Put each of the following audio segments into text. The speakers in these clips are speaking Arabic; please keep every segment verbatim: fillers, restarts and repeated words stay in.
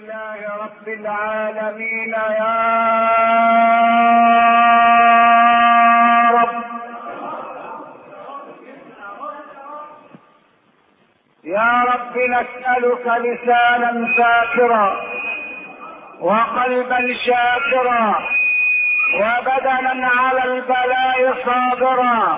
لله رب العالمين يا رب. يا رب نسألك لسانا ذاكرا وقلبا شاكرا وبدنا على البلاء صابرا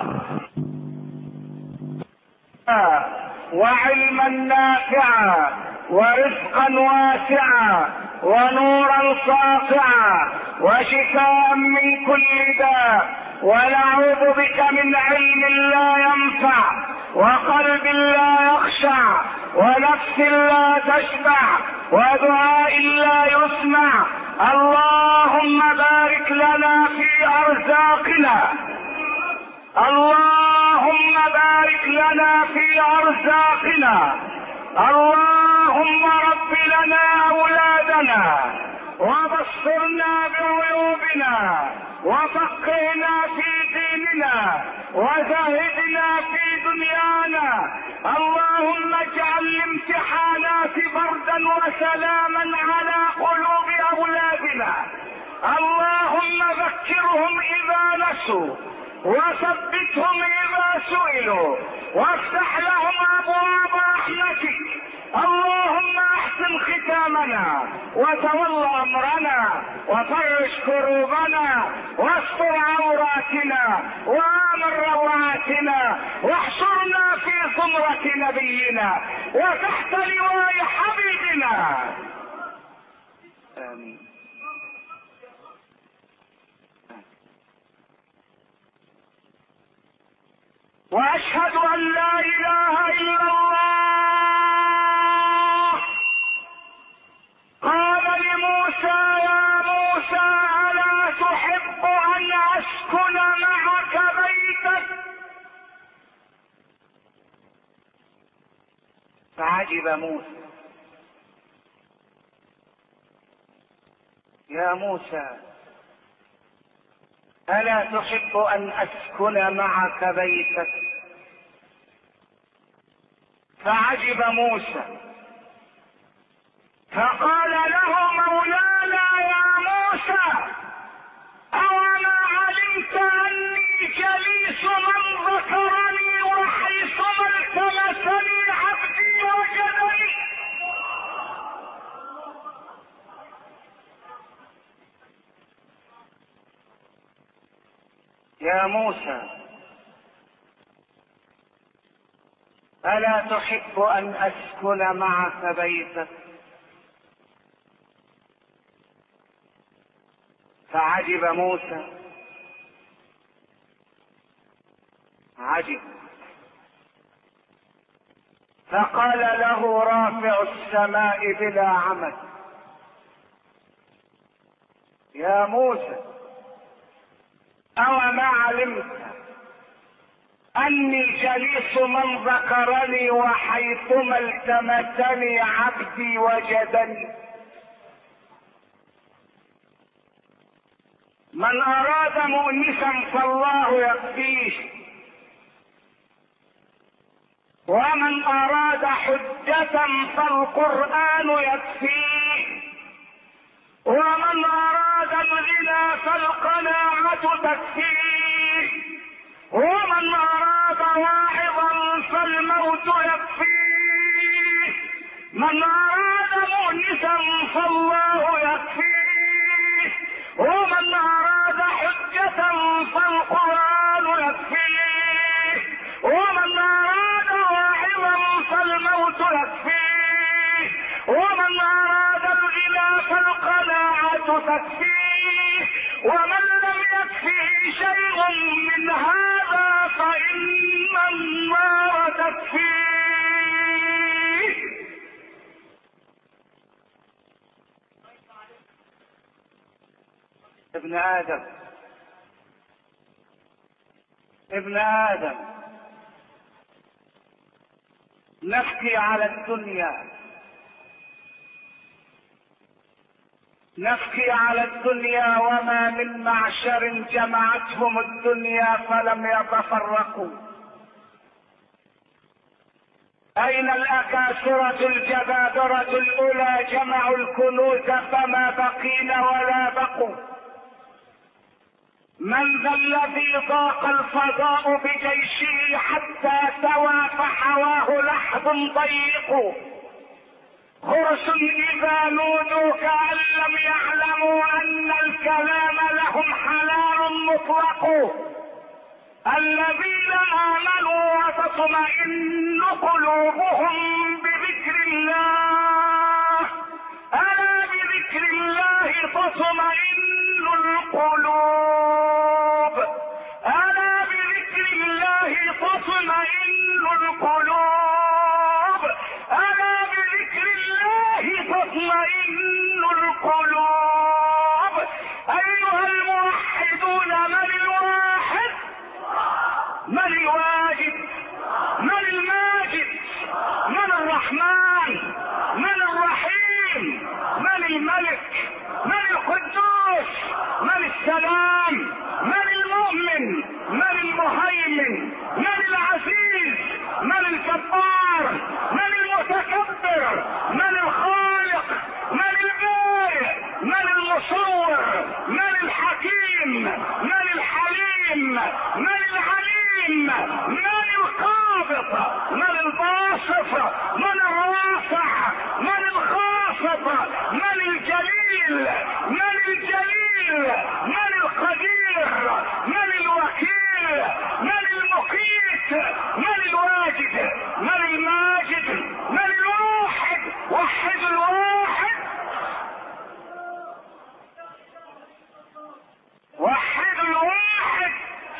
وعلما نافعا ورزقا واسعا ونورا ساطعا وشفاء من كل داء، ونعوذ بك من علم لا ينفع وقلب لا يخشع ونفس لا تشبع ودعاء لا يسمع. اللهم بارك لنا في ارزاقنا، اللهم بارك لنا في ارزاقنا، اللهم رب لنا اولادنا وبصرنا بعيوبنا وفقهنا في ديننا وزهدنا في دنيانا. اللهم اجعل الامتحانات بردا وسلاما على قلوب اولادنا. اللهم ذكرهم اذا نسوا وثبتهم اذا سئلوا وافتح لهم ابواب رحمتك. اللهم احسن ختامنا وتول امرنا وفرج كروبنا واستر عوراتنا وامن روعاتنا واحشرنا في زمرة نبينا وتحت لواء حبيبنا. آمين. واشهد ان لا اله الا الله. قال لموسى يا موسى الا تحب ان اسكن معك بيتك؟ فعجب موسى. يا موسى ألا تحب أن أسكن معك بيتك؟ فعجب موسى فقال له مولانا يا موسى أوما علمت أني جليس من ذكرني وحيثما التمسني عبدي وجدني؟ يا موسى ألا تحب أن أسكن معك بيتك؟ فعجب موسى عجب فقال له رافع السماء بلا عمد يا موسى أوما علمت أني جليس من ذكرني وحيثما التمسني عبدي وجدني؟ من أراد مؤنسا فالله يكفيه، ومن أراد حجة فالقرآن يكفيه، ومن أراد الغنى فالقناعة تكفيه، ومن أراد واعظا فالموت يكفيه، من أراد مؤنسا فالله يكفيه، ومن أراد حجة فالقرآن يكفيه، ومن أراد واعظا فالموت يكفيه، ومن أراد الغنى فالقناعة تكفيه، ومن لم يكفه شيء من هذا فإن النار تكفيه. ابن آدم ابن آدم نبكي على الدنيا، نبكي على الدنيا وما من معشر جمعتهم الدنيا فلم يتفرقوا. اين الاكاسرة الجبابرة الاولى جمعوا الكنوز فما بقين ولا بقوا؟ من ذا الذي ضاق الفضاء بجيشه حتى سوى فحواه لحظ ضيق؟ خرس اذا نودوا كأن لم يعلموا ان الكلام لهم حلال مطلق. الذين امنوا وتطمئن قلوبهم بذكر الله، الا بذكر الله تطمئن القلوب، الا بذكر الله تطمئن القلوب، الا بذكر الله تطمئن القلوب. ايها الموحدون، من الواحد؟ من الواجد؟ من الماجد؟ من الرحمن؟ من الرحيم؟ من الملك؟ من القدوس؟ من السلام؟ من المؤمن؟ من المهيمن؟ من العزيز؟ من الجبار؟ من المتكبر؟ من الخالق؟ من البارئ؟ من المصور؟ من الحكيم؟ من الحليم؟ من العليم؟ من القابض؟ من الباسط؟ من الرافع؟ من الخافض؟ من الجليل؟ من الجليل؟ من القدير؟ من الوكيل؟ من المقيت؟ من الواجد؟ من الماجد؟ من الواحد؟ وحد الواحد، وحد الواحد.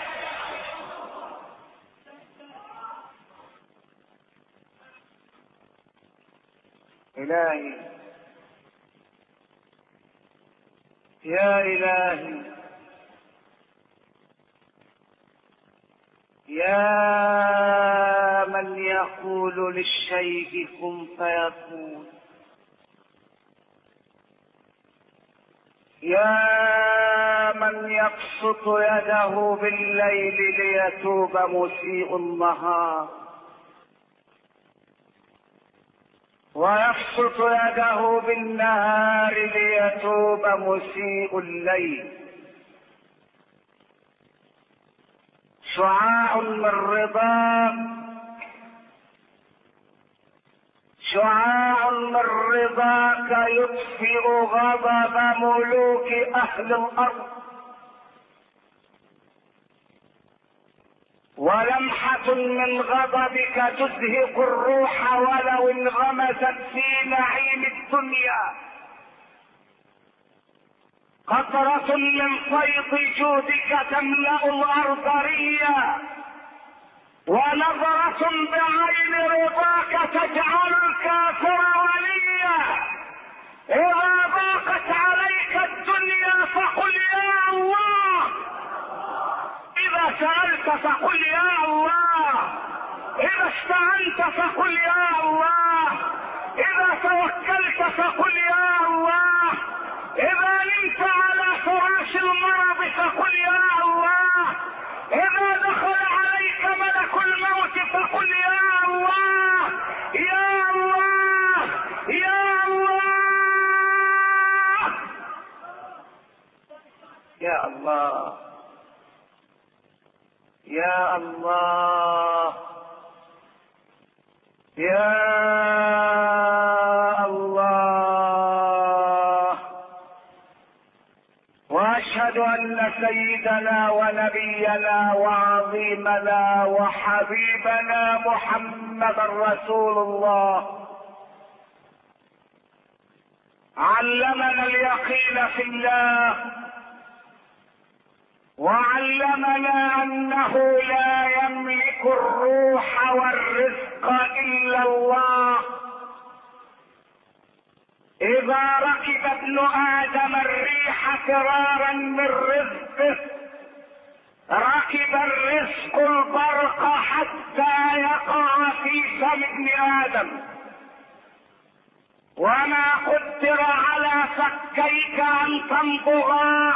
إلهي يا إلهي يا من يقول للشيء كن فيكون، يا من يبسط يده بالليل ليتوب مسيء النهار، ويبسط يده بالنهار ليتوب مسيء الليل. شعاع من رضاك، شعاع من رضاك يطفئ غضب ملوك اهل الارض، ولمحة من غضبك تزهق الروح ولو انغمست في نعيم الدنيا. قطرة من فيض جودك تملأ الأرض ريا، ونظرة بعين رضاك تجعل الكافر وليا. إذا ضاقت عليك الدنيا فقل يا الله، إذا سألت فقل يا الله، إذا استعنت فقل يا الله، إذا توكلت فقل يا الله، إذا نمت على فراش المرض فقل يا الله، إذا دخل عليك ملك الموت فقل يا الله، يا الله، يا الله، يا الله، يا الله، يا الله. واشهد ان سيدنا ونبينا وعظيمنا وحبيبنا محمد رسول الله علمنا اليقين في الله، وعلمنا انه لا يملك الروح والرزق الا الله. اذا ركب ابن ادم الريح فرارا من رزقه، ركب الرزق البرق حتى يقع في فم ابن ادم. وما قدر على فكيك ان تمضغا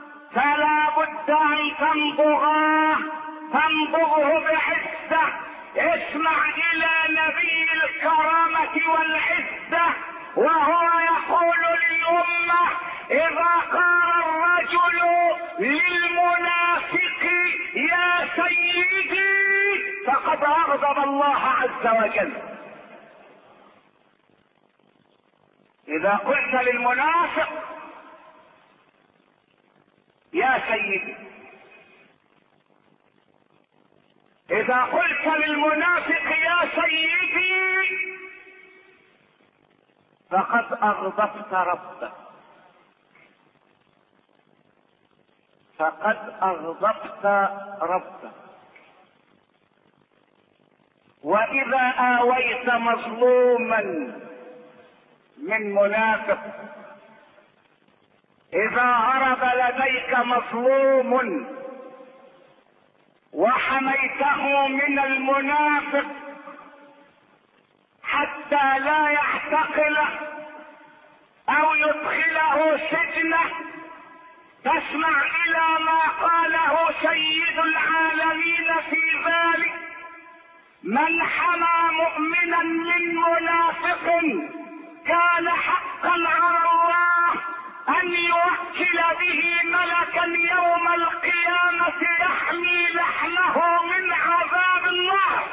فلا بد ان تمضغاه، تمضغه بعزه اسمع الى نبي الكرامة والعزة وهو يقول للأمة: اذا قال الرجل للمنافق يا سيدي فقد اغضب الله عز وجل. اذا قلت للمنافق يا سيدي، اذا قلت للمنافق يا سيدي فقد اغضبت ربك، فقد اغضبت ربك. واذا اويت مظلوما من منافق، اذا هرب لديك مظلوم وحميته من المنافق حتى لا يعتقله او يدخله سجنه، تسمع الى ما قاله سيد العالمين في ذلك: من حمى مؤمنا من منافق كان حقا على الله ان يوكل به ملكا يوم القيامة يحمي لحمه من عذاب النار.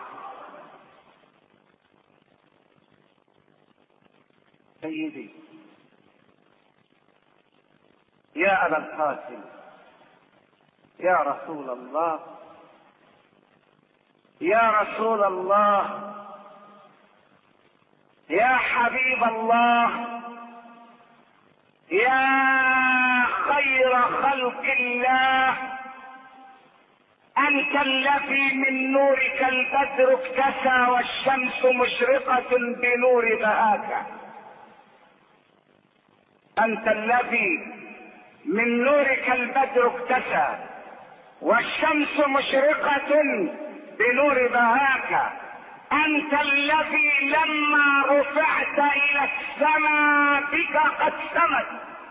سيدي يا ابا القاسم، يا رسول الله، يا رسول الله، يا حبيب الله، يا خير خلق الله، انت الذي من نورك البدر اكتسى والشمس مشرقة بنور بهاك، انت الذي من نورك البدر اكتسى والشمس مشرقة بنور بهاك، انت الذي لما رفعت الى السماء بك قد سمت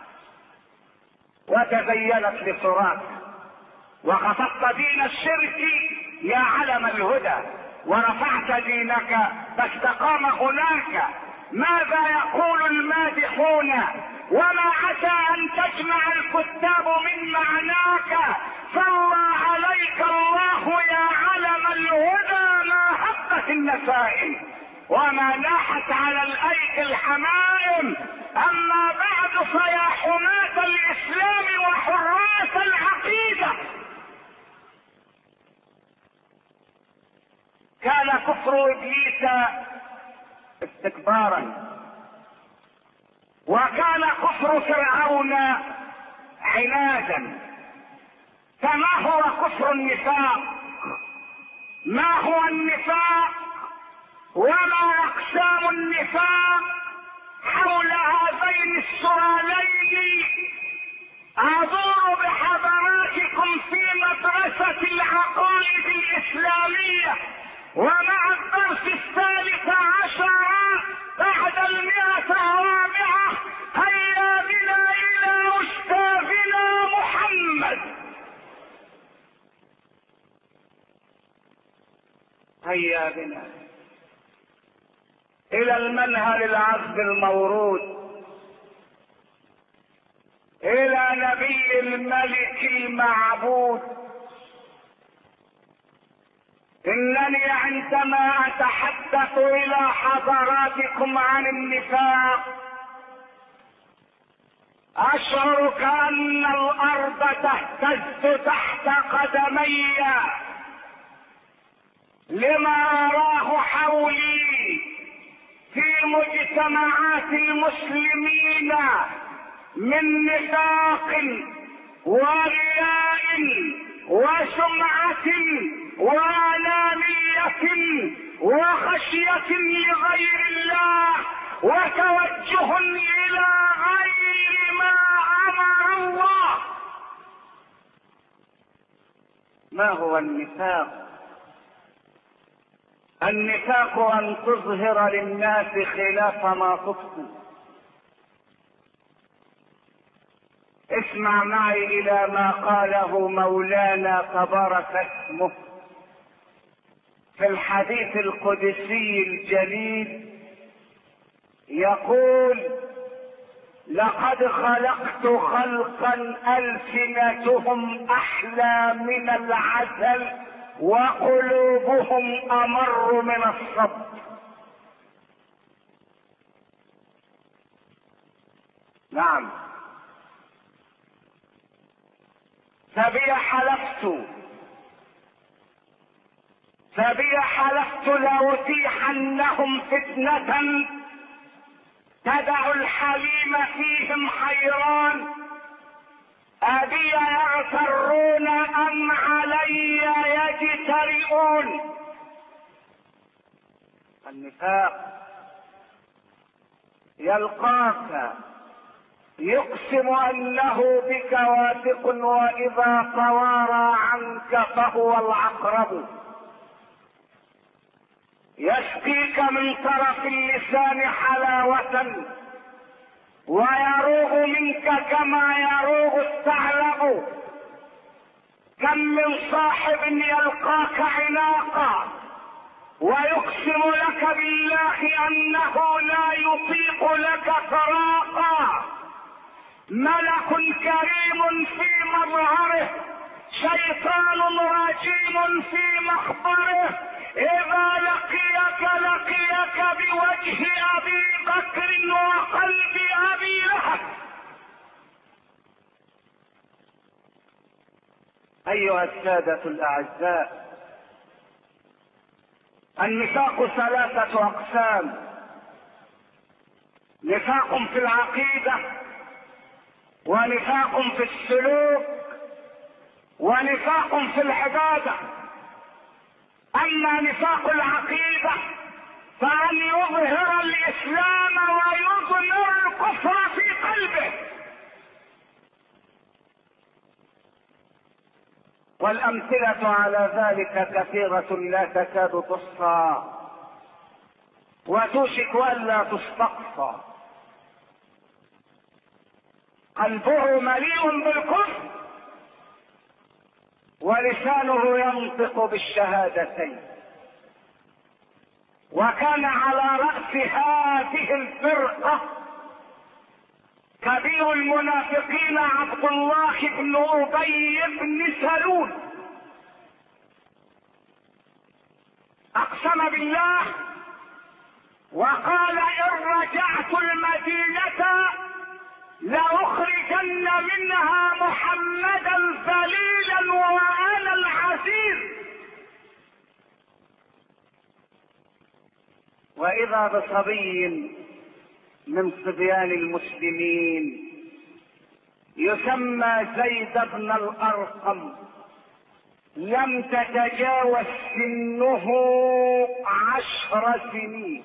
وتزينت لصراك، وخفضت دين الشرك يا علم الهدى، ورفعت دينك فاستقام هناك. ماذا يقول المادحون وما عسى ان تجمع الكتاب من معناك؟ صلى عليك الله يا علم الهدى ما هبت النسائم وما لاحت على الايك الحمائم. اما بعد فيا حماة الاسلام وحراس العقيدة، كان كفر ابليس استكبارا، وكان كفر فرعون عنادا. فما هو كفر النفاق؟ ما هو النفاق وما اقسام النفاق؟ حول هذين السؤالين ادور بحضراتكم في مدرسة العقائد الاسلامية، ومع الدرس الثالث عشر بعد المئة الرابعة. هيا بنا الى استاذنا محمد، هيا بنا الى المنهل العذب المورود، الى نبي الملك المعبود. انني عندما اتحدث الى حضراتكم عن النفاق اشعر كأن الارض تهتز تحت قدمي لما اراه حولي في مجتمعات المسلمين من نفاق ورياء وسمعة وانانية وخشية لغير الله وتوجه الى غير ما امر الله. ما هو النفاق؟ النفاق ان تظهر للناس خلاف ما تبطن. اسمع معي الى ما قاله مولانا تبارك اسمه في في الحديث القدسي الجليل يقول: لقد خلقت خلقا ألسنتهم أحلى من العسل وقلوبهم أمر من الصبر. نعم، فبي حلفت فبي حلفت لأتيحنهم فتنة تدع الحليم فيهم حيران، أبي يغترون أم علي يجترئون. النفاق يلقاك يقسم أنه بك واثق، وإذا توارى عنك فهو العقرب. يسقيك من طرف اللسان حلاوة ويروغ منك كما يروغ الثعلب. كم من صاحب يلقاك عناقا ويقسم لك بالله أنه لا يطيق لك فراقا. ملك كريم في مظهره، شيطان رجيم في مخبره. إذا لقيك لقيك بوجه أبي بكر وقلب أبي لهب. أيها السادة الأعزاء، النفاق ثلاثة أقسام: نفاق في العقيدة، ونفاق في السلوك، ونفاق في العبادة. أما نفاق العقيدة فأن يظهر الإسلام ويضمر الكفر في قلبه. والأمثلة على ذلك كثيرة لا تكاد تحصى وتوشك ألا تستقصى. قلبه مليء بالكفر ولسانه ينطق بالشهادتين. وكان على رأس هذه الفرقة كبير المنافقين عبد الله بن أبي بن سلول. أقسم بالله وقال: إن رجعت المدينة لأخرجن منها محمدا ذليلا وأنا العزيز. وإذا بصبي من صبيان المسلمين يسمى زيد بن الأرقم، لم تتجاوز سنه عشر سنين،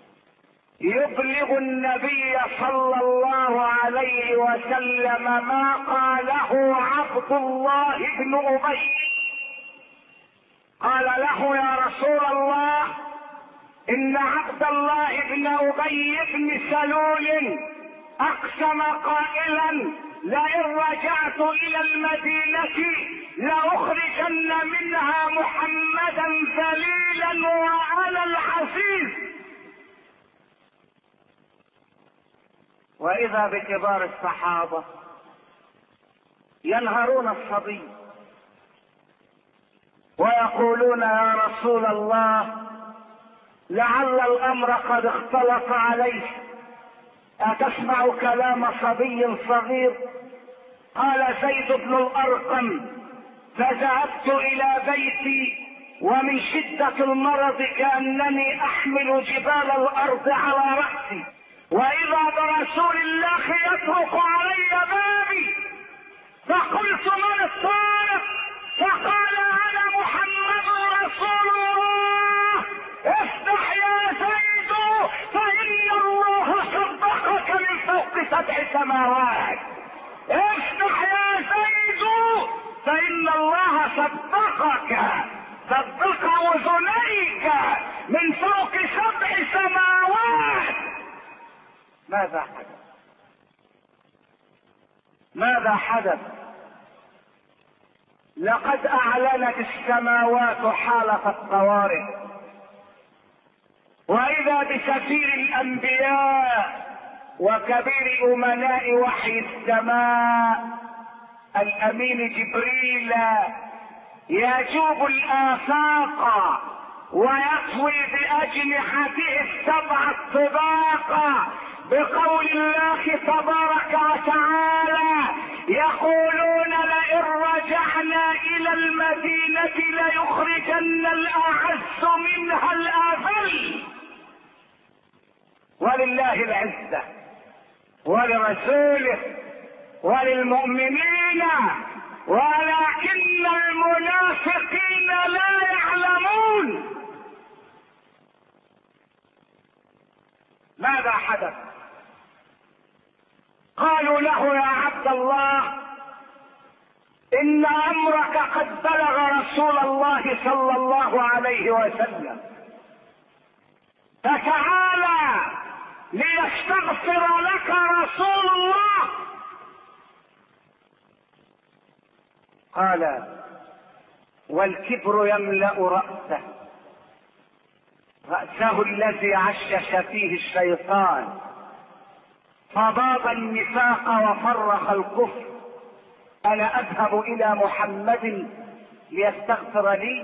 يبلغ النبي صلى الله عليه وسلم ما قاله عبد الله بن أبي. قال له: يا رسول الله، إن عبد الله بن أبي بن سلول أقسم قائلا: لئن رجعت إلى المدينة لأخرجن منها محمدا ذليلا وأنا العزيز. وإذا بكبار الصحابة ينهرون الصبي ويقولون: يا رسول الله، لعل الأمر قد اختلط عليه، أتسمع كلام صبي صغير؟ قال زيد بن الأرقم: فذهبت إلى بيتي ومن شدة المرض كأنني أحمل جبال الأرض على رأسي، وإذا برسول الله يطرق علي بابي، فقلت: من الطارق؟ فقال: أنا محمد رسول الله، افتح يا زيد فإن الله صدقك من فوق سبع سماوات. افتح يا زيد فإن الله صدقك، صدق أذنيك من فوق سبع سماوات. ماذا حدث؟ ماذا حدث؟ لقد اعلنت السماوات حالة الطوارئ، واذا بسفير الانبياء وكبير امناء وحي السماء الامين جبريل يجوب الافاق ويطوي باجنحته السبع الطباق بقول الله تبارك وتعالى: يقولون لئن رجعنا الى المدينة ليخرجن الاعز منها الاذل. ولله العزة ولرسوله وللمؤمنين ولكن المنافقين لا يعلمون. ماذا حدث؟ قالوا له: يا عبد الله، ان امرك قد بلغ رسول الله صلى الله عليه وسلم، فتعالى ليستغفر لك رسول الله. قال: والكبر يملأ رأسه، رأسه الذي عشش فيه الشيطان، فضاض النفاق وفرخ الكفر. انا اذهب الى محمد ليستغفر لي؟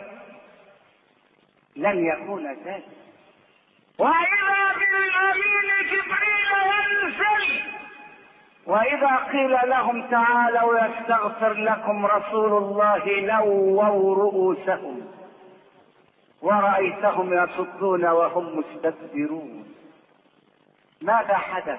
لن يكون ذلك. واذا بالامين جبريل ينزل، واذا قيل لهم تعالوا يستغفر لكم رسول الله لووا رؤوسهم ورأيتهم يصدون وهم مستكبرون. ماذا حدث؟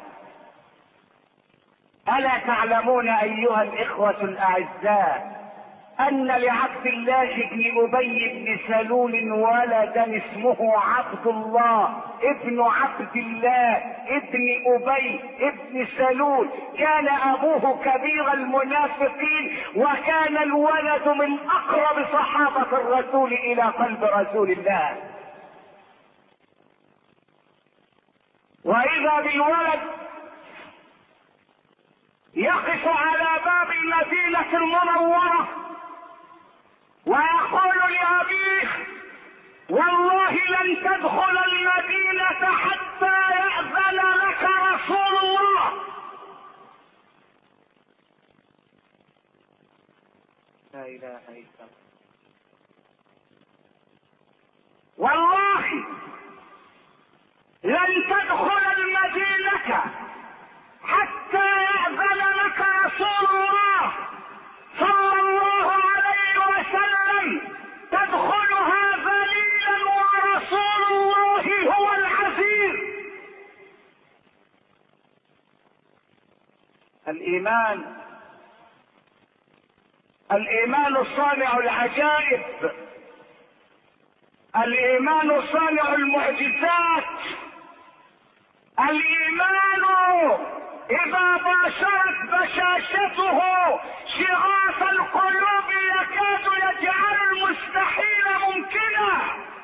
ألا تعلمون أيها الإخوة الأعزاء أن لعبد الله بن أبي بن سلول ولدا اسمه عبد الله ابن عبد الله ابن أبي ابن سلول، كان أبوه كبير المنافقين، وكان الولد من أقرب صحابة الرسول إلى قلب رسول الله. وإذا بالولد يقف على باب المدينة المنورة ويقول لأبيه: والله لن تدخل المدينة حتى يأذن لك رسول الله. لا إله إلا الله. والله لن تدخل المدينة حتى يأذن لك رسول الله صلى الله عليه وسلم، تدخلها ذليلا ورسول الله هو العزيز. الايمان الايمان صانع العجائب، الايمان صانع المعجزات. الايمان اذا باشرت بشاشته شغاف القلوب يكاد يجعل المستحيل ممكنا،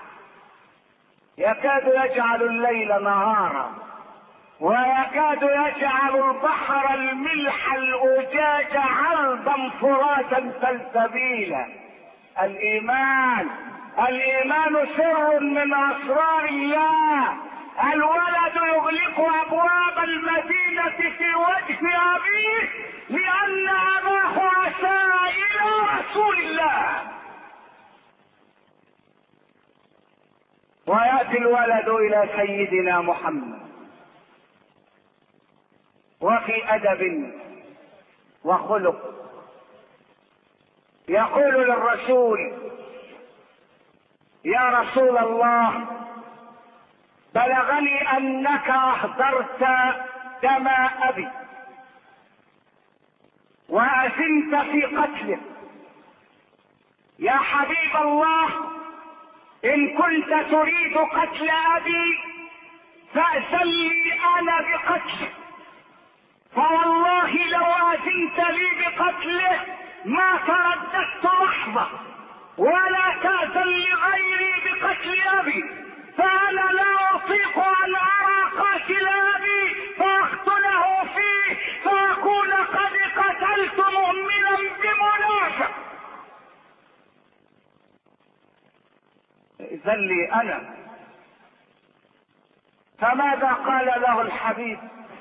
يكاد يجعل الليل نهارا، ويكاد يجعل البحر الملح الاجاج عرضا فراتا سلسبيلا. الايمان الايمان سر من اسرار الله. الولد يغلق ابواب المدينة في وجه ابيه لان اباه اساء الى رسول الله. ويأتي الولد الى سيدنا محمد وفي ادب وخلق يقول للرسول: يا رسول الله، بلغني انك اهدرت دم ابي واذنت في قتله. يا حبيب الله، ان كنت تريد قتل ابي فأذن لي انا بقتله، فوالله لو اذنت لي بقتله ما ترددت لحظة، ولا تأذن لغيري بقتل ابي، فانا لا اطيق ان ارى قاتل ابي فاقتله فيه فاكون قد قتلت مؤمنا بمنافق. اذن لي انا. فماذا قال له الحبيب؟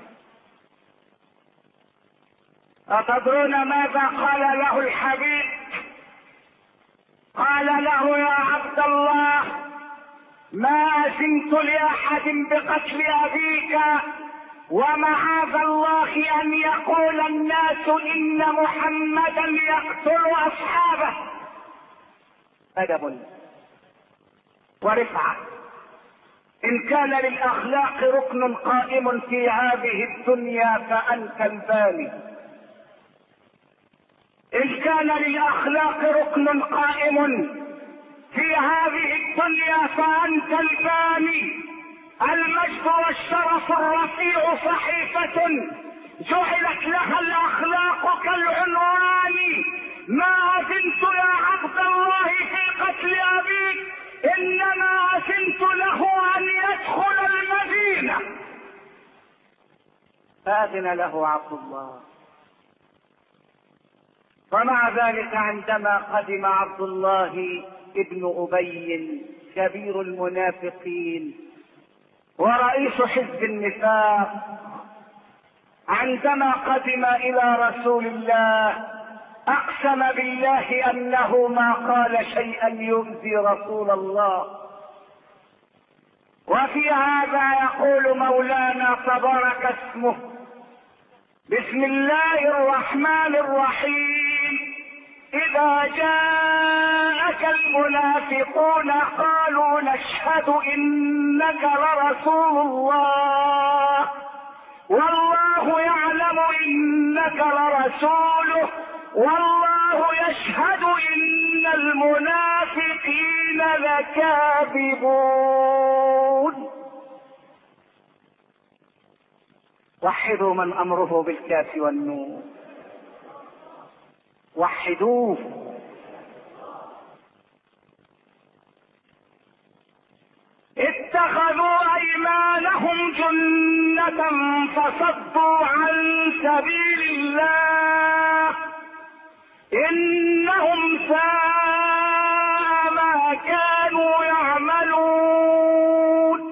أتدرون ماذا قال له الحبيب؟ قال له: يا عبد الله، ما أذنت لأحد بقتل أبيك، ومعاذ الله أن يقول الناس إن محمدا يقتل أصحابه. أدب ورفعة. إن كان للأخلاق ركن قائم في هذه الدنيا فأنت الباني. إن كان للأخلاق ركن قائم في هذه الدنيا فأنت الباني. المجد والشرف الرفيع صحيفة جعلت لها الأخلاق كالعنوان. ما أذنت يا عبد الله في قتل أبيك، إنما أذنت له أن يدخل المدينة. فأذن له عبد الله. ومع ذلك عندما قدم عبد الله ابن أبي كبير المنافقين ورئيس حزب النفاق، عندما قدم إلى رسول الله أقسم بالله أنه ما قال شيئا يؤذي رسول الله. وفي هذا يقول مولانا تبارك اسمه: بسم الله الرحمن الرحيم. إذا جاءك المنافقون قالوا نشهد إنك لرسول الله والله يعلم إنك لرسوله والله يشهد إن المنافقين لكاذبون. وحدوا من أمره بالكاف والنون، وحدوه. اتخذوا أيمانهم جنة فصدوا عن سبيل الله إنهم ساء ما كانوا يعملون.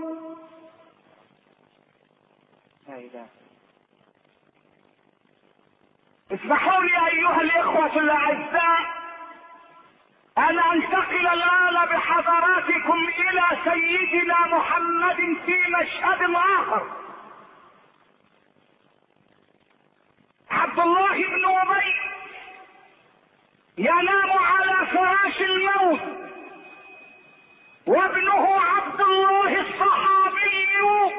اسمحوا لي أيها الإخوة الأعزاء أن أنتقل الآن بحضراتكم إلى سيدنا محمد في مشهد آخر. عبد الله بن أبي ينام على فراش الموت، وابنه عبد الله الصحابي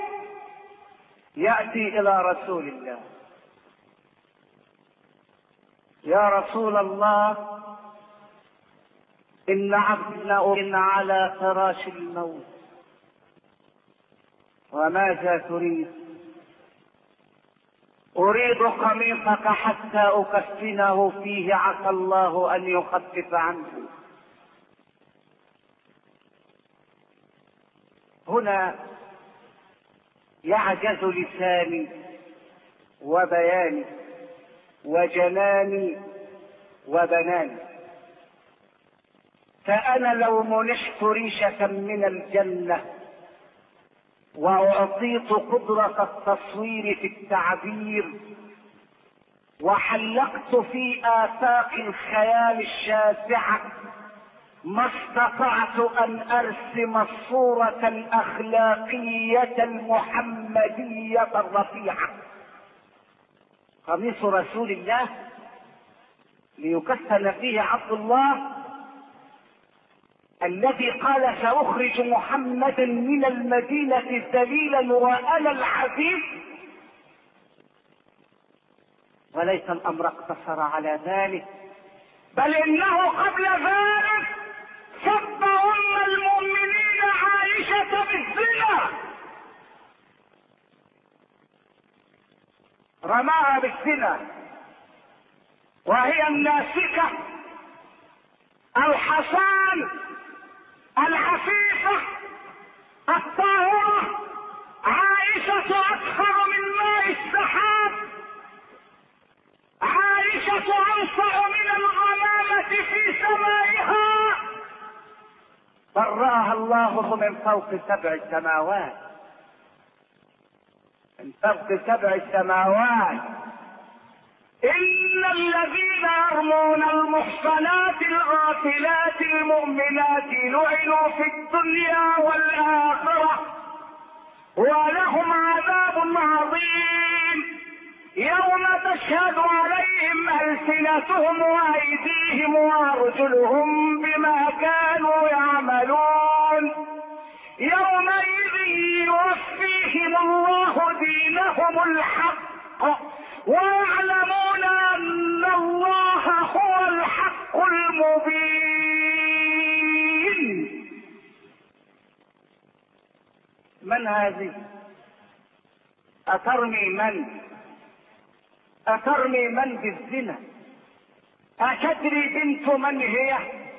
يأتي إلى رسول الله: يا رسول الله، إن عبدنا على فراش الموت، وماذا تريد؟ أريد قميصك حتى أكفنه فيه، عسى الله أن يخفف عنه. هنا يعجز لساني وبياني وجناني وبناني. فأنا لو منحت ريشة من الجنة وأعطيت قدرة التصوير في التعبير وحلقت في آفاق الخيال الشاسعة، ما استطعت أن أرسم الصورة الأخلاقية المحمدية الرفيعة. قميص رسول الله ليكفن فيه عبد الله الذي قال: سأخرج محمدا من المدينة ذليلا وأنا العزيز. وليس الأمر اقتصر على ذلك، بل إنه قبل ذلك سب أم المؤمنين عائشة بالزنا، رماها بالزنا وهي الناسكة الحصان العفيفة الطاهرة. عائشة أطهر من ماء السحاب، عائشة أنصع من الغمامة في سمائها. برأها الله من فوق سبع سماوات، من فوق سبع سماوات. إن الذين يرمون المحصنات الغافلات المؤمنات لعنوا في الدنيا والآخرة ولهم عذاب عظيم يوم تشهد عليهم ألسنتهم وأيديهم وأرجلهم بما كانوا يعملون يومئذ يوفيهم الله دينهم الحق ويعلمون أن الله هو الحق المبين. من هذه؟ أترمي من؟ أترمي من بالزنا؟ أتدري بنت من هي؟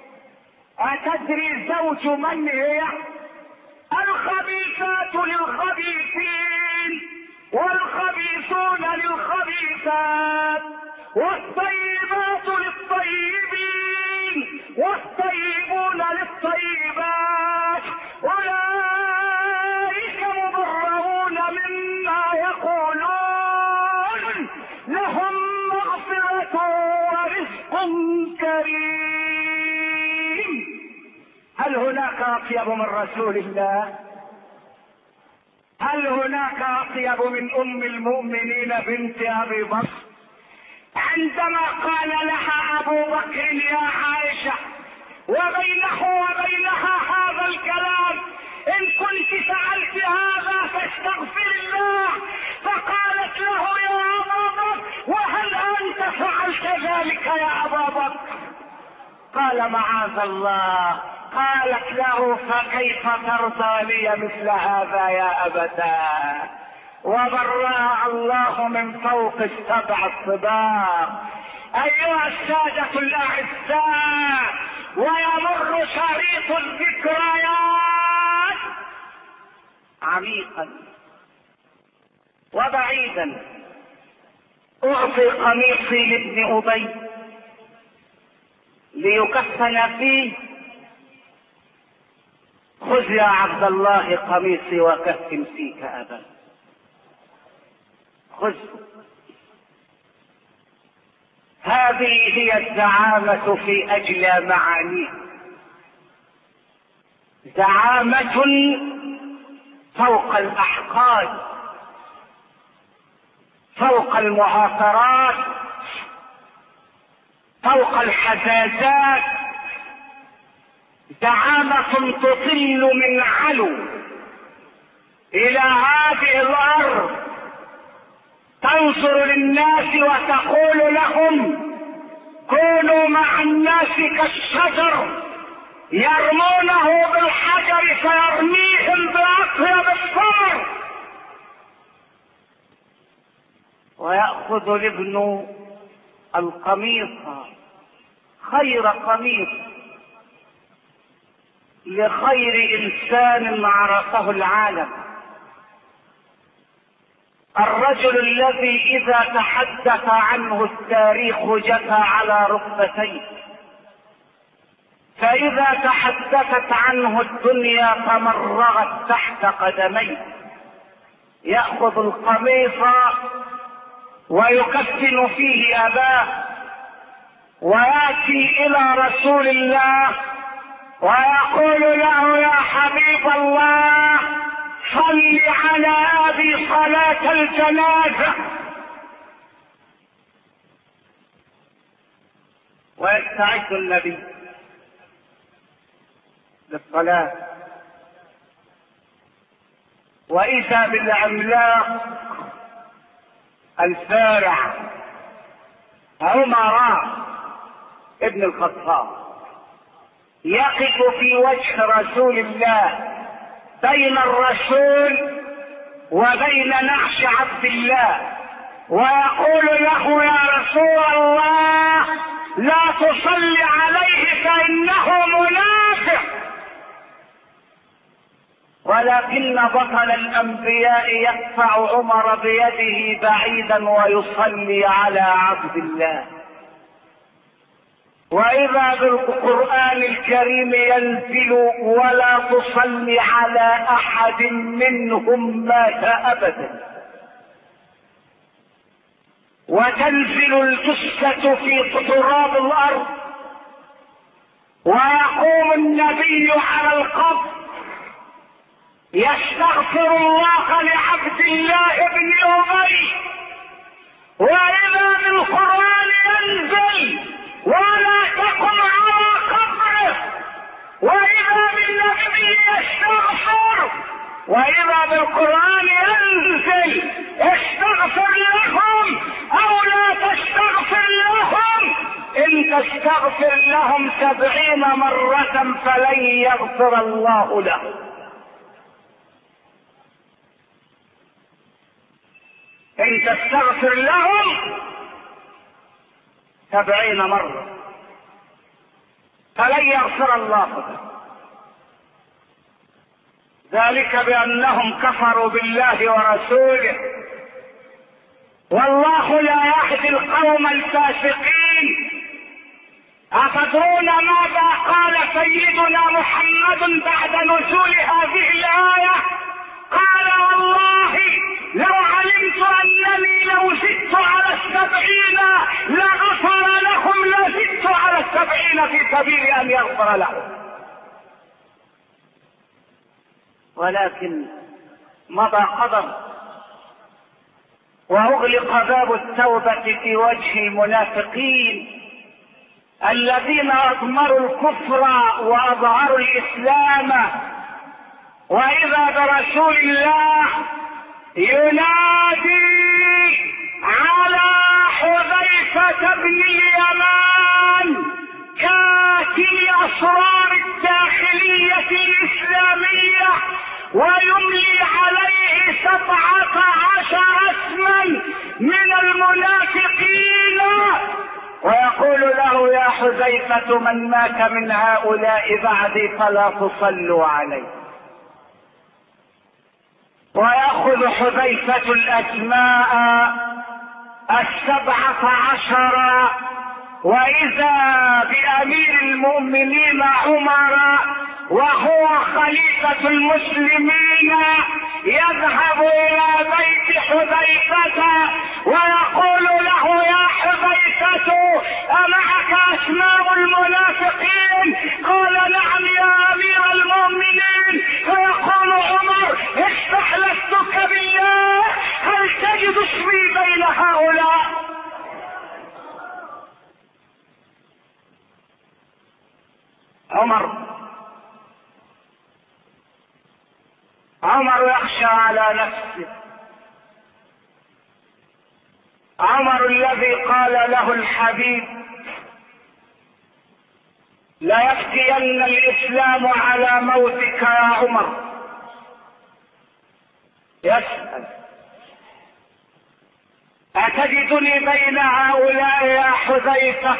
أتدري زوج من هي؟ الخبيثات للخبيثين والخبيثون للخبيثات والطيبات للطيبين والطيبون للطيبات أولئك مبرؤون مما يقولون لهم مغفرة ورزق كريم. هل هناك أطيب من رسول الله؟ هل هناك أطيب من أم المؤمنين بنت أبي بكر عندما قال لها أبو بكر يا عائشة وبينه وبينها هذا الكلام إن كنت سألت هذا فاستغفر الله، فقالت له يا أبا بكر وهل أنت فعلت ذلك يا أبا بكر؟ قال معاذ الله. قالت له فكيف ترضى لي مثل هذا يا أبتاه؟ وبرأ الله من فوق السبع الطباق. أيها السادة الأعزاء، ويمر شريط الذكريات عميقا وبعيدا. أعطي قميصي لابن أبي ليكفن فيه، خذ يا عبد الله قميصي وكفن فيك أبا، خذ. هذه هي الزعامة في أجلى معانيها، زعامة فوق الأحقاد، فوق المعاصرات، فوق الحزازات، زعامة تطل من علو إلى هذه الأرض، تنظر للناس وتقول لهم كونوا مع الناس كالشجر يرمونه بالحجر فيرميهم بأطيب الثمر. ويأخذ الابن القميص، خير قميص لخير إنسان عرفه العالم، الرجل الذي إذا تحدث عنه التاريخ جثى على ركبتيه، فإذا تحدثت عنه الدنيا تمرغت تحت قدميه. يأخذ القميص ويكفن فيه أباه ويأتي إلى رسول الله ويقول له يا حبيب الله صل على أبي صلاة الجنازة، ويستعد النبي للصلاة، وإذا بالعملاق الفارع عمر ابن الخطاب يقف في وجه رسول الله بين الرسول وبين نعش عبد الله، ويقول له يا رسول الله لا تصل عليه فإنه منافق. ولكن بطل الأنبياء يدفع عمر بيده بعيدا ويصلي على عبد الله. واذا بالقرآن الكريم ينزل ولا تصلي على احد منهم مات ابدا، وتنزل الجثة في تراب الارض، ويقوم النبي على القبر يستغفر الله لعبد الله بن ابي، واذا بالقرآن ينزل ولا تقم على قبره، واذا بالنبي يستغفر، واذا بالقرآن ينزل استغفر لهم او لا تستغفر لهم، ان تستغفر لهم سبعين مرة فلن يغفر الله لهم. ان تستغفر لهم سبعين مرة فلن يغفر الله لهم، ذلك بانهم كفروا بالله ورسوله، والله لا يهدي القوم الفاسقين. أتدرون ماذا قال سيدنا محمد بعد نزول هذه الآية؟ قال والله لو علمت أنني لو زدت على السبعين لغفر لهم لزدت على السبعين في سبيل أن يغفر لهم، ولكن مضى قدر وأغلق باب التوبة في وجه المنافقين الذين أضمروا الكفر وأظهروا الإسلام. وإذا برسول الله ينادي على حذيفة بن اليمان كاتم أسرار الداخلية الإسلامية، ويملي عليه سبعة عشر اسما من المنافقين، ويقول له يا حذيفة من مات من هؤلاء بعدي فلا تصلوا عليه. ويأخذ حذيفة الأسماء السبعة عشر، وإذا بأمير المؤمنين عمر وهو خليفة المسلمين يذهب إلى بيت حذيفة ويقول له يا حذيفة أمعك أسماء المنافقين؟ قال نعم يا أمير المؤمنين. فيقول عمر استحلفتك بالله هل تجد اسمي بين هؤلاء؟ عمر عمر يخشى على نفسه، عمر الذي قال له الحبيب لا يأتين الإسلام على موتك يا عمر. يسأل أتجدني بين هؤلاء يا حذيفة؟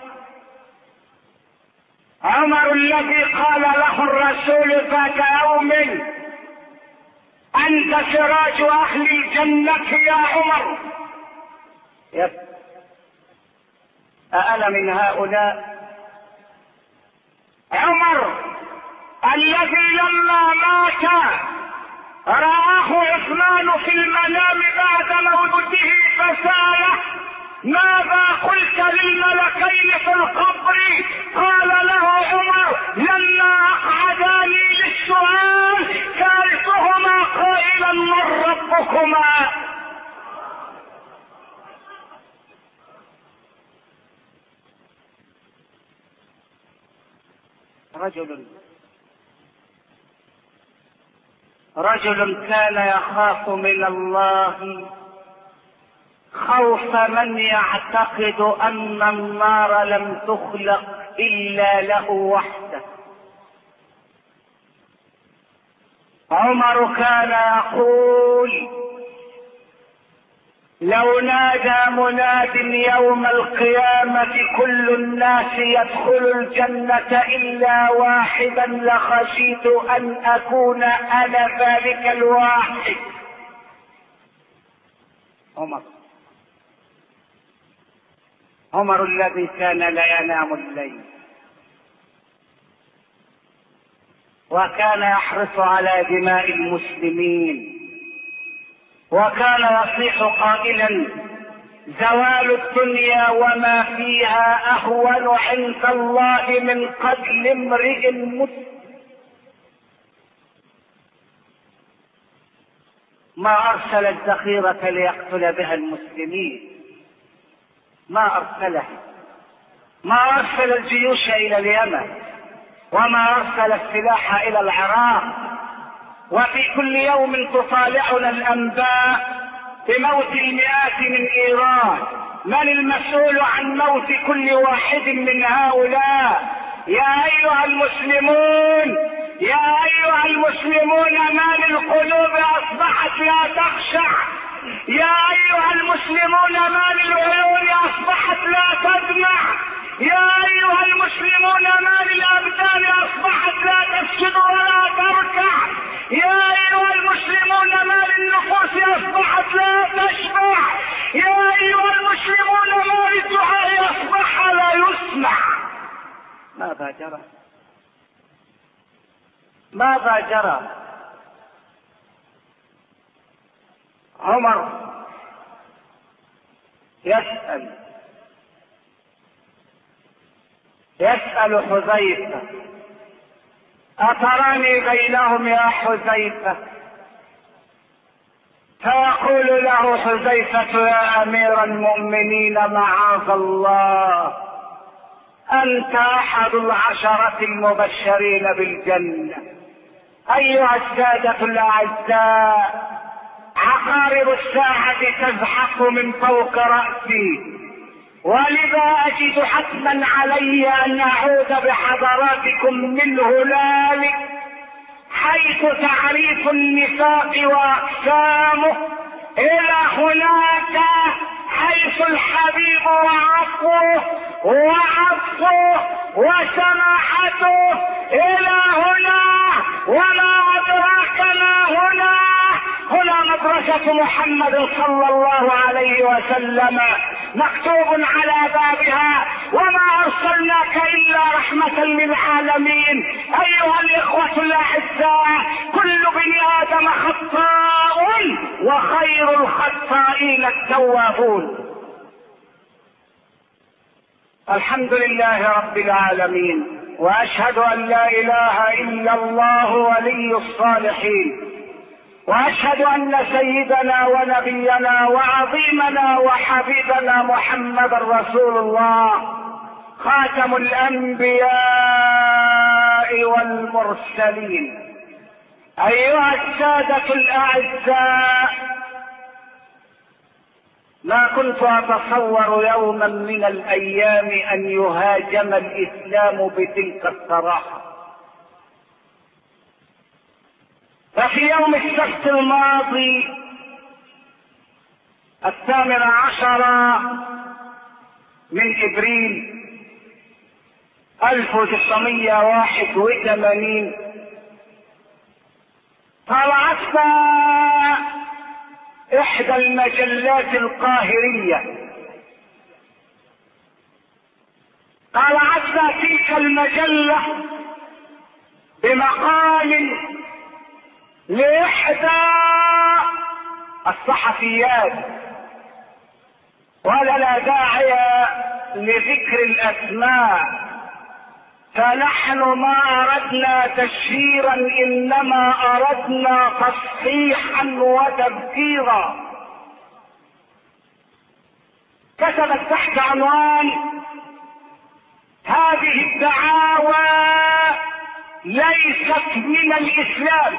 عمر الذي قال له الرسول ذات يوم أنت سراج أهل الجنة يا عمر. أأنا من هؤلاء؟ عمر الذي لما مات رآه عثمان في المنام بعد موته فسأله ماذا قلت للملكين في القبر؟ قال له عمر لما أقعداني للسؤال سألتهما قائلا من ربكما؟ رجل رجل كان يخاف من الله خوف من يعتقد أن النار لم تخلق إلا له وحده. عمر كان يقول لو نادى مناد يوم القيامة كل الناس يدخل الجنة إلا واحدا لخشيت أن أكون أنا ذلك الواحد. عمر عمر الذي كان لا ينام الليل وكان يحرص على دماء المسلمين، وكان يصيح قائلا: زوال الدنيا وما فيها اهون عند الله من قتل امرئ مسلم. ما ارسل الذخيرة ليقتل بها المسلمين، ما ارسلها، ما ارسل الجيوش الى اليمن، وما ارسل السلاح الى العراق. وفي كل يوم تطالعنا الانباء بموت المئات من ايران. من المسؤول عن موت كل واحد من هؤلاء؟ يا ايها المسلمون، يا ايها المسلمون، ما للقلوب اصبحت لا تخشع؟ يا ايها المسلمون، ما للعيون اصبحت لا تدمع؟ يا ايها المسلمون، ما للابدان اصبحت لا تسجد ولا تركع؟ يا ايها المسلمون، ما للنفوس اصبحت لا تشبع؟ يا ايها المسلمون، ما للدعاء اصبح لا يسمع؟ ماذا جرى؟ ماذا جرى؟ عمر يسأل يسأل حذيفة: أتراني بينهم يا حذيفة؟ فيقول له حذيفة: يا أمير المؤمنين، معاذ الله، أنت أحد العشرة المبشرين بالجنة. أيها السادة الأعزاء، عقارب الساعة تزحف من فوق رأسي، ولذا أجد حتما علي أن أعود بحضراتكم من هنالك حيث تعريف النفاق وأقسامه إلى هناك حيث الحبيب وعفوه وعفوه وسماحته إلى هنا. وما أدراك ما هنا؟ هنا مدرسة محمد صلى الله عليه وسلم مكتوب على بابها: وما أرسلناك إلا رحمة للعالمين. أيها الإخوة الأعزاء، كل بني آدم خطاء وخير الخطائين التوابون. الحمد لله رب العالمين، وأشهد أن لا إله إلا الله ولي الصالحين، وأشهد أن سيدنا ونبينا وعظيمنا وحبيبنا محمد رسول الله، خاتم الأنبياء والمرسلين. أيها السادة الأعزاء، ما كنت أتصور يوما من الأيام أن يهاجم الإسلام بتلك الصراحة. ففي يوم السبت الماضي الثامن عشر من ابريل الف وتسعمائة وواحد وثمانين طلعتنا احدى المجلات القاهرية، طلعتنا تلك المجلة بمقال لإحدى الصحفيات، ولا لا داعي لذكر الأسماء، فنحن ما أردنا تشهيرا، إنما أردنا تصحيحا وتذكيرا. كتبت تحت عنوان: هذه الدعاوى ليست من الإسلام،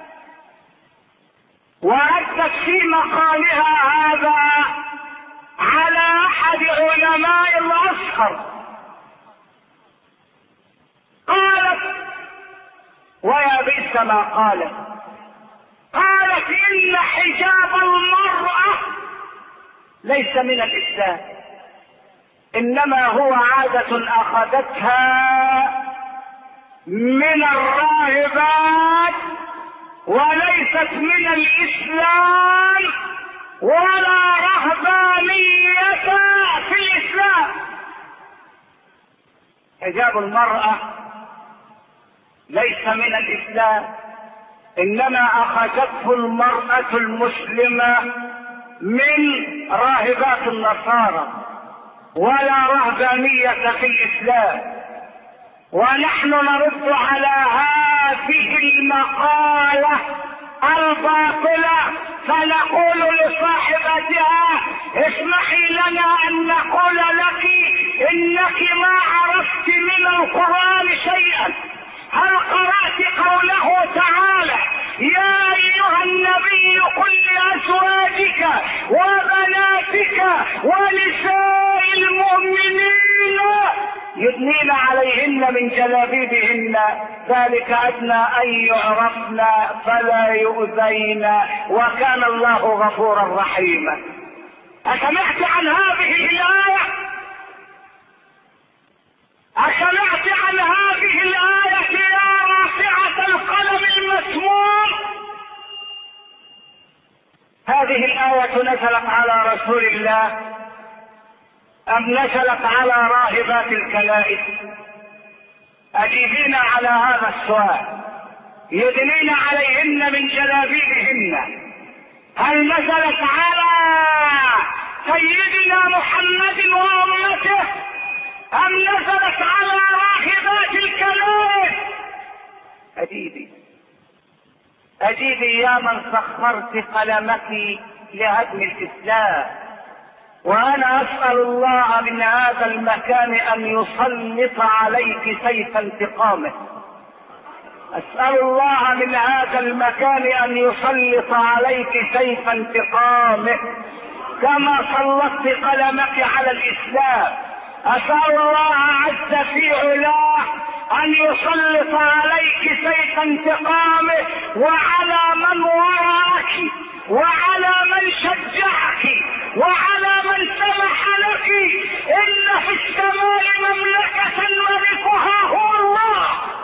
وردت في مقالها هذا على احد علماء الازهر. قالت، ويا بئس ما قالت، قالت: ان حجاب المرأة ليس من الاسلام، انما هو عادة اخذتها من الراهبات، وليست من الاسلام، ولا رهبانية في الاسلام. حجاب المرأة ليس من الإسلام، إنما أخذته المرأة المسلمة من راهبات النصارى، ولا رهبانية في الإسلام. ونحن نرد على هذه المقالة الباطلة، فنقول لصاحبتها: اسمحي لنا أن نقول لك إنك ما عرفت من القرآن شيئا. هل قرأت قوله تعالى: يا أيها النبي قل لأزواجك وبناتك ونساء المؤمنين يدنين عليهن من جلابيبهن ذلك أدنى أن يعرفن فلا يؤذين وكان الله غفورا رحيما. أسمعت عن هذه الآية؟ أسمعت عن هذه الآية يا رافعة القلم المسموم؟ هذه الآية نزلت على رسول الله أم نزلت على راهبات الكنائس؟ أجيبين على هذا السؤال. يدنين عليهن من جلابيبهن، هل نزلت على سيدنا محمد وأمته أم نزلت على راهبات الكنائس؟ أجيبي أجيبي يا من سخرت قلمك لهدم الإسلام. وأنا أسأل الله من هذا المكان أن يسلط عليك سيف انتقامه. أسأل الله من هذا المكان أن يسلط عليك سيف انتقامه كما سلطت قلمك على الإسلام. أسأل الله عز في علاه أن يسلط عليك سيف انتقامه وعلى من وراءك وعلى من شجعك وعلى من سمح لك. إن في السماء مملكة ملكها هو الله.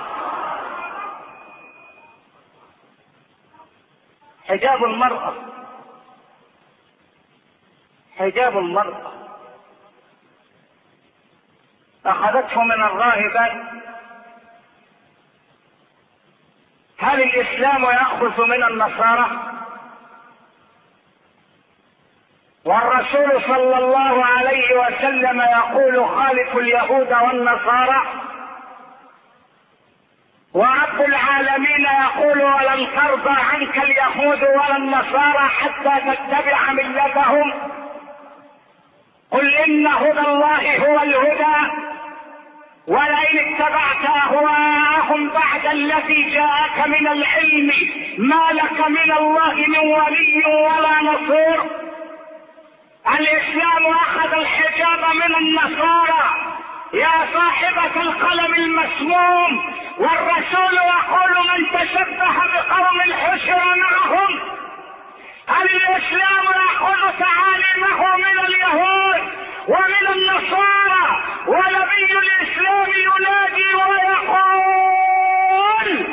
حجاب المرأة حجاب المرأة أخذته من الراهبات. هل الإسلام يأخذ من النصارى؟ والرسول صلى الله عليه وسلم يقول: خالف اليهود والنصارى. ورب العالمين يقول: ولن ترضى عنك اليهود ولا النصارى حتى تتبع ملتهم. قل إن هدى الله هو الهدى ولئن اتبعت أهواءهم بعد الذي جاءك من العلم ما لك من الله من ولي ولا نصير. الإسلام أخذ الحجاب من النصارى يا صاحبة القلم المسموم، والرسول يقول: من تشبه بقوم حشر معهم. هل الإسلام يأخذ تعاليمه من اليهود ومن النصارى؟ ونبي الإسلام ينادي ويقول: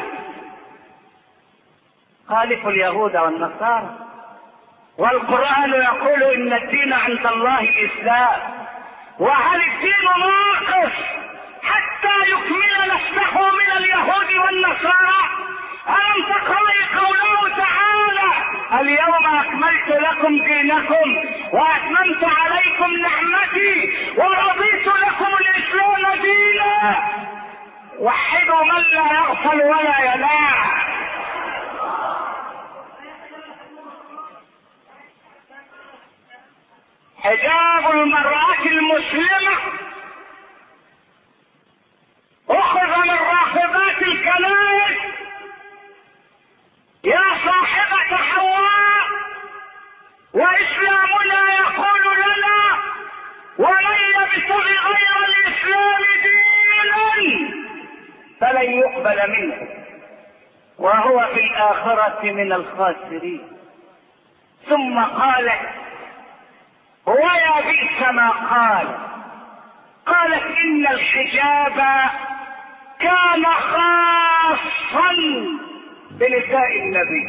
خالفوا اليهود والنصارى. والقرآن يقول: إن الدين عند الله الإسلام. وهل الدين ناقص حتى يكمل نفسه من اليهود والنصارى؟ ألم تقرأي قوله تعالى: اليوم أكملت لكم دينكم وأتممت عليكم نعمتي ورضيت لكم الإسلام دينا. وحدوا من لا يغفل ولا ينام. حجاب المرأة المسلمة أخذ من راهبات الكنائس. يا صاحبة حواء، وإسلامنا يقول لنا: ومن يبتغي غير الإسلام دينا فلن يقبل منه وهو في الآخرة من الخاسرين. ثم قالت: ويا بئس ما قال. قالت: إن الحجاب كان خاصا بنساء النبي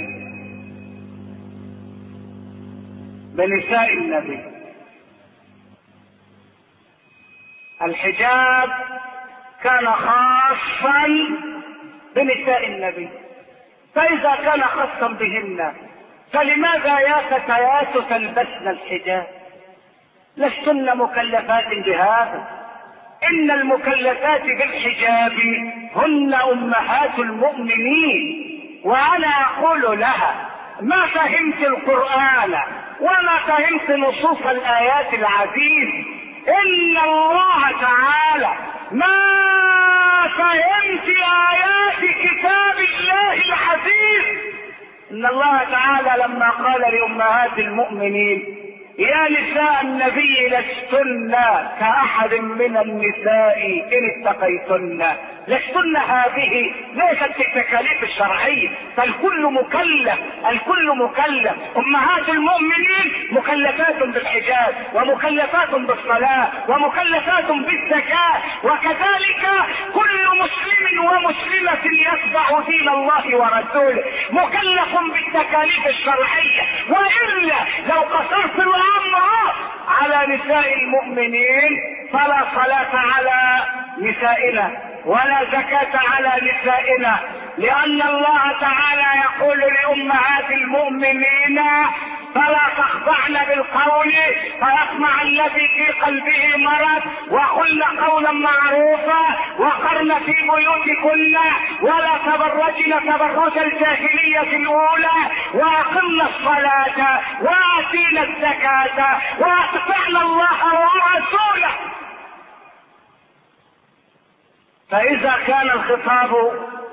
بنساء النبي. الحجاب كان خاصا بنساء النبي، فإذا كان خاصا بهن فلماذا يا فتيات تلبسن الحجاب؟ لستن مكلفات بهذا، إن المكلفات بالحجاب هن أمهات المؤمنين. وأنا أقول لها ما فهمت القرآن وما فهمت نصوص الآيات العزيز، إن الله تعالى ما فهمت آيات كتاب الله العزيز. إن الله تعالى لما قال لأمهات المؤمنين يا نساء النبي لستن كأحد من النساء إن اتقيتن، لستن هذه ليست التكاليف الشرعية، فالكل مكلف، الكل مكلف. أمهات المؤمنين مكلفات بالحجاب ومكلفات بالصلاة ومكلفات بالزكاة، وكذلك كل مسلم ومسلمة يتبع دين الله ورسوله مكلف بالتكاليف الشرعية. وإلا لو قصرت الأمر على نساء المؤمنين فلا صلاة على نسائنا ولا زكاة على نسائنا، لأن الله تعالى يقول لأمهات المؤمنين فلا تخضعن بالقول فيطمع الذي في قلبه مرض وقلن قولا معروفا وقرن في بيوتكن ولا تبرجن تبرج الجاهلية الأولى وأقمن الصلاة وآتينا الزكاة وأطعن الله ورسوله. فإذا كان الخطاب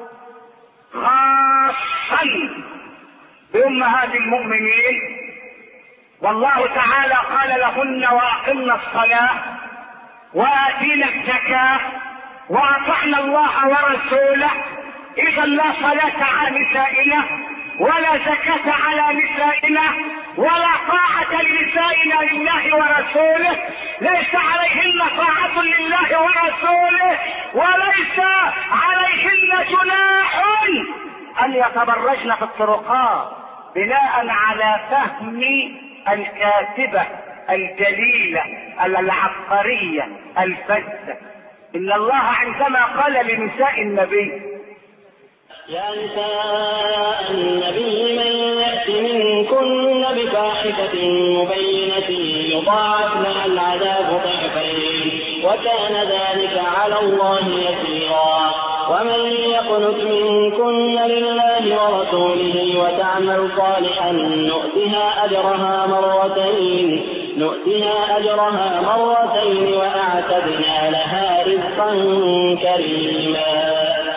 خاصا بأمهات المؤمنين والله تعالى قال لهن وأقمن الصلاة وآتينا الزكاة وأطعنا الله ورسوله، إذا لا صلاة على نسائنا ولا زكاة على نسائنا ولا طاعة لنسائنا لله ورسوله، ليس عليهن طاعة لله ورسوله وليس عليهن جناح أن يتبرجن في الطرقات بناء على فهم الكاتبة الجليلة العبقرية الفذة. إن الله عندما قال لنساء النبي يا نساء النبي من يأت منكن بفاحشة مبينة يضاعف لها العذاب ضعفين وكان ذلك على الله يسيرا. ومن يقنت منكن لله ورسوله وتعمل صالحا نؤتها أجرها مرتين نؤتها أجرها مرتين وأعتدنا لها رزقا كريما.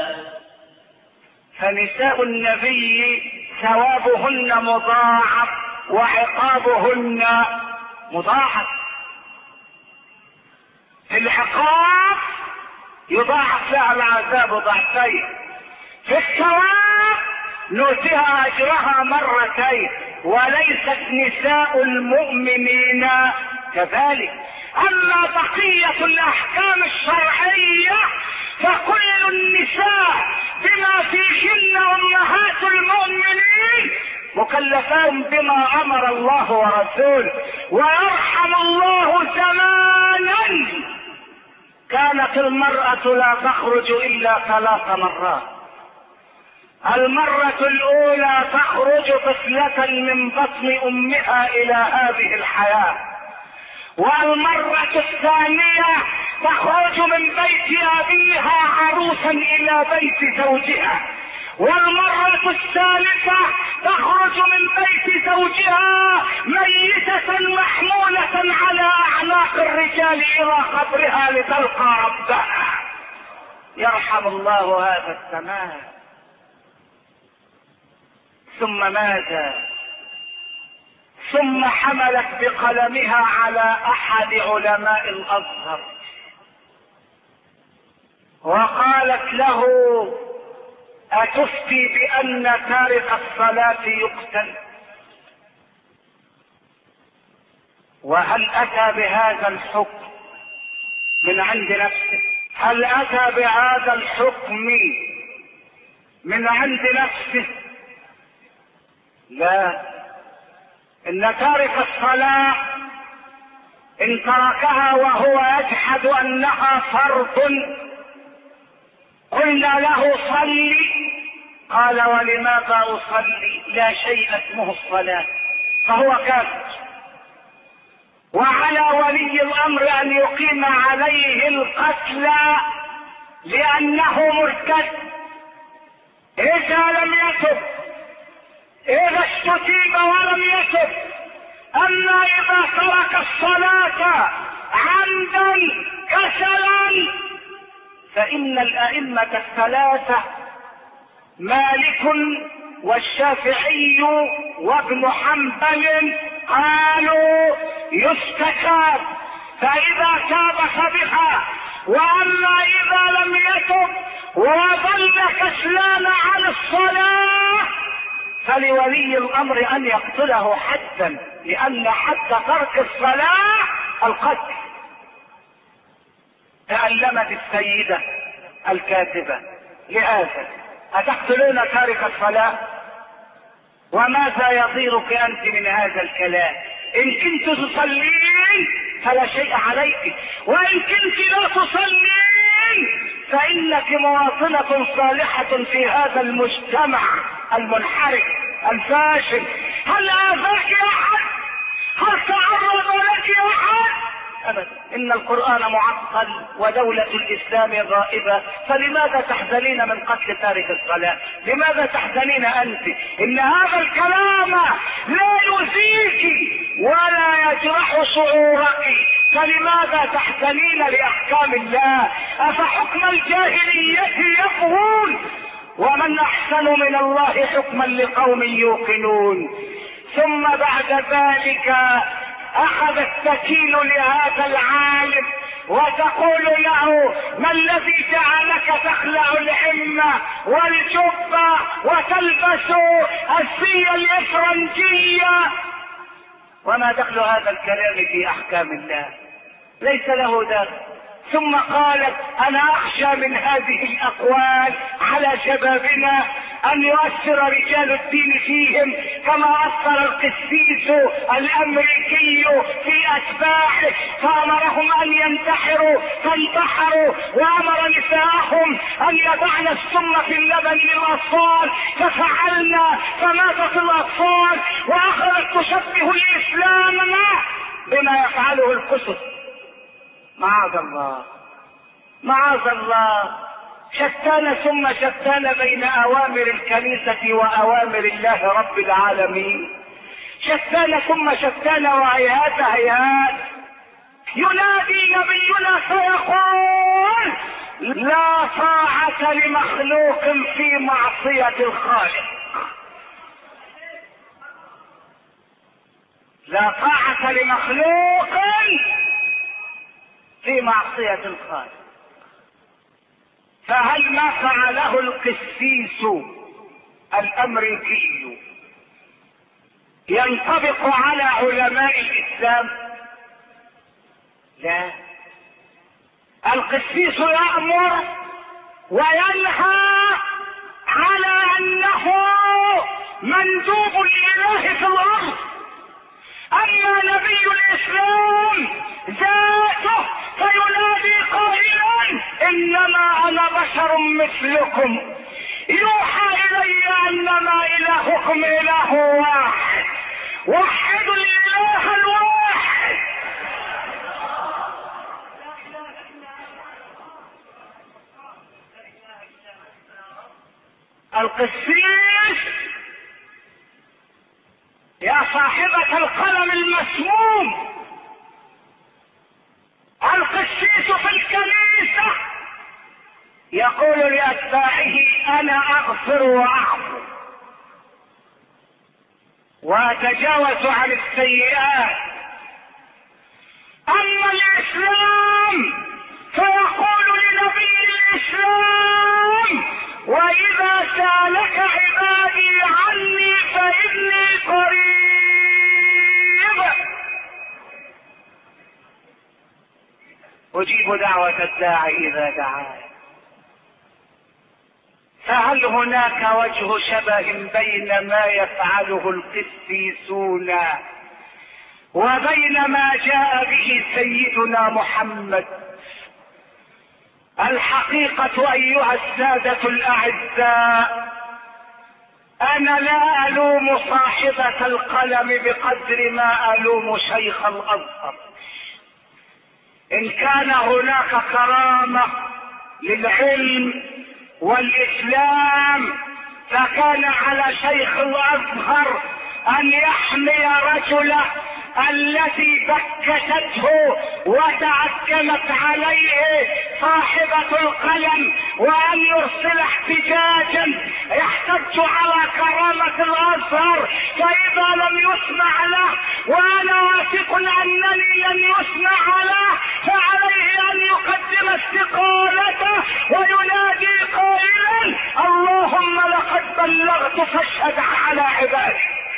فنساء النبي ثوابهن مضاعف وعقابهن مضاعف. في العقاب يضاعف لها العذاب ضعفين، في الثواب نؤتيها اجرها مرتين، وليست نساء المؤمنين كذلك. اما بقية الاحكام الشرعية فكل النساء بما فيهن امهات المؤمنين مكلفان بما امر الله ورسوله. ويرحم الله زمانا كانت المرأة لا تخرج الا ثلاث مرات. المرة الاولى تخرج طفلة من بطن امها الى هذه الحياة، والمرة الثانية تخرج من بيت ابيها عروسا الى بيت زوجها، والمرة الثالثة تخرج من بيت زوجها ميتة محمولة على اعناق الرجال الى قبرها لتلقى ربها. يرحم الله هذا الزمان. ثم ماذا؟ ثم حملت بقلمها على احد علماء الازهر وقالت له اتفتي بان تارك الصلاة يقتل؟ وهل اتى بهذا الحكم من عند نفسه؟ هل اتى بهذا الحكم من عند نفسه؟ لا. ان تارك الصلاة ان تركها وهو يجحد انها فرض قلنا له صلي، قال ولماذا أصلي؟ لا شيء اسمه الصلاة، فهو كافر. وعلى ولي الأمر أن يقيم عليه القتل لأنه مرتد إذا لم يتب، إذا استتيب ولم يتب. أما إذا ترك الصلاة عمدا كسلا فإن الأئمة الثلاثة مالك والشافعي وابن حنبل قالوا يستتاب، فإذا تاب فبها، وأما إذا لم يتب وظل كسلان عن الصلاة فلولي الأمر أن يقتله حدا، لأن حد ترك الصلاة القتل. تألمت السيدة الكاتبة لهذا: أتقتلون تارك الصلاة؟ وماذا يضيرك أنت من هذا الكلام؟ إن كنت تصلين فلا شيء عليك، وإن كنت لا تصلين فإنك مواطنة صالحة في هذا المجتمع المنحرف الفاشل. هل آذاك أحد؟ هل تعرض لك أحد؟ أبدا. إن القرآن معطل ودولة الإسلام غائبة، فلماذا تحزنين من قتل تارك الصلاة؟ لماذا تحزنين أنت؟ إن هذا الكلام لا يؤذيك ولا يجرح شعورك، فلماذا تحزنين لأحكام الله؟ أفحكم الجاهلية يبغون ومن أحسن من الله حكما لقوم يوقنون. ثم بعد ذلك أخذت تكيل لهذا العالم وتقول له: ما الذي جعلك تخلع العمة والجبة وتلبس الزي الإفرنجية؟ وما دخل هذا الكلام في أحكام الله؟ ليس له دخل. ثم قالت: أنا أخشى من هذه الأقوال على شبابنا أن يؤثر رجال الدين فيهم كما أثر القسيس الأمريكي في أتباعه، فأمرهم أن ينتحروا فانتحروا، وأمر نساءهم أن يضعن السم في اللبن للأطفال ففعلنا فماتت الأطفال، وأخذت تشبه الإسلام بما يفعله القسس. معاذ الله معاذ الله. شتان ثم شتان بين أوامر الكنيسة وأوامر الله رب العالمين. شتان ثم شتان وهيهات هيهات. ينادي نبينا فيقول: لا طاعة لمخلوق في معصية الخالق. لا طاعة لمخلوق في معصية الخالق. فهل ما فعله القسيس الأمريكي ينطبق على علماء الإسلام؟ لا. القسيس يأمر وينهى على أنه مندوب الإله في الأرض. أما نبي الإسلام ذاته فينادي قائلا: إنما أنا بشر مثلكم يوحى إلي أنما إلهكم إله واحد، وحدوا الإله الواحد. القسيس يا صاحبة القلم المسموم، القسيس في الكنيسة يقول لأتباعه: أنا أغفر وأعفو وأتجاوز عن السيئات. أما الإسلام فيقول لنبي الإسلام: وإذا سألك عبادي عني فإني قريب. أجيب دعوة الداعي إذا دعاني. فهل هناك وجه شبه بين ما يفعله القسيسون وبين ما جاء به سيدنا محمد؟ الحقيقة ايها السادة الاعزاء، انا لا الوم صاحبة القلم بقدر ما الوم شيخ الازهر. ان كان هناك كرامة للعلم والاسلام فكان على شيخ الازهر ان يحمي رجله التي بكته وتعكمت عليه صاحبة القلم، وان يرسل احتجاجا يحتج على كرامة الازهر، فاذا لم يسمع له وانا واثق انني لن يسمع له فعليه ان يقدم استقالته وينادي قائلا اللهم لقد بلغت فاشهد على عبادك.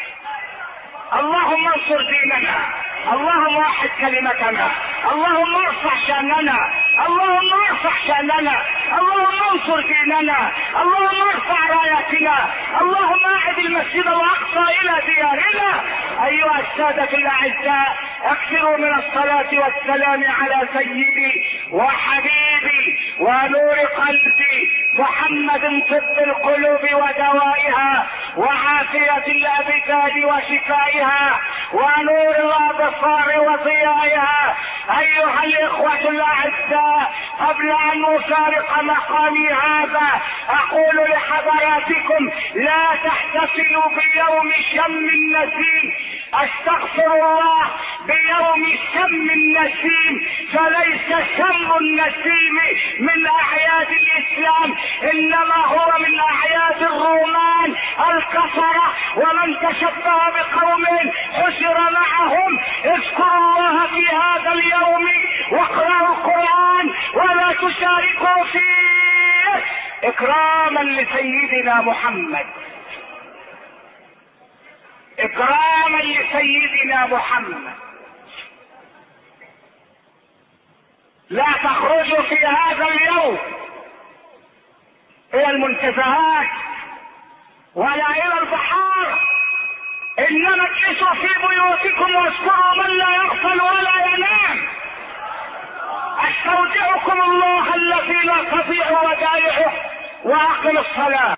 اللهم انصر ديننا، اللهم وحد كلمتنا، اللهم ارفع شأننا، اللهم ارفع شأننا، اللهم انصر ديننا، اللهم ارفع راياتنا، اللهم اعد المسجد الاقصى الى ديارنا. ايها السادة الاعزاء، اكثروا من الصلاة والسلام على سيدي وحبيبي ونور قلبي محمد طب القلوب ودوائها وعافية الابدان وشفائها ونور الابصار وضيائها. ايها الاخوة الاعزاء، قبل ان افارق مقامي هذا اقول لحضراتكم لا تحتفلوا بيوم شم النسيم، استغفر الله، بيوم شم النسيم، فليس شم النسيم من اعياد الاسلام، انما هو من اعياد الرومان الكفرة، ومن تشبه بقوم حشر معهم. اذكروا الله في هذا اليوم واقرأوا القرآن ولا تشاركوا فيه اكراما لسيدنا محمد، اكراما لسيدنا محمد. لا تخرجوا في هذا اليوم الى المنتزهات ولا الى البحار، انما اجلسوا في بيوتكم واذكروا من لا يغفل ولا ينام. استودعكم الله الذي لا تضيع ودائعه، واقم الصلاة.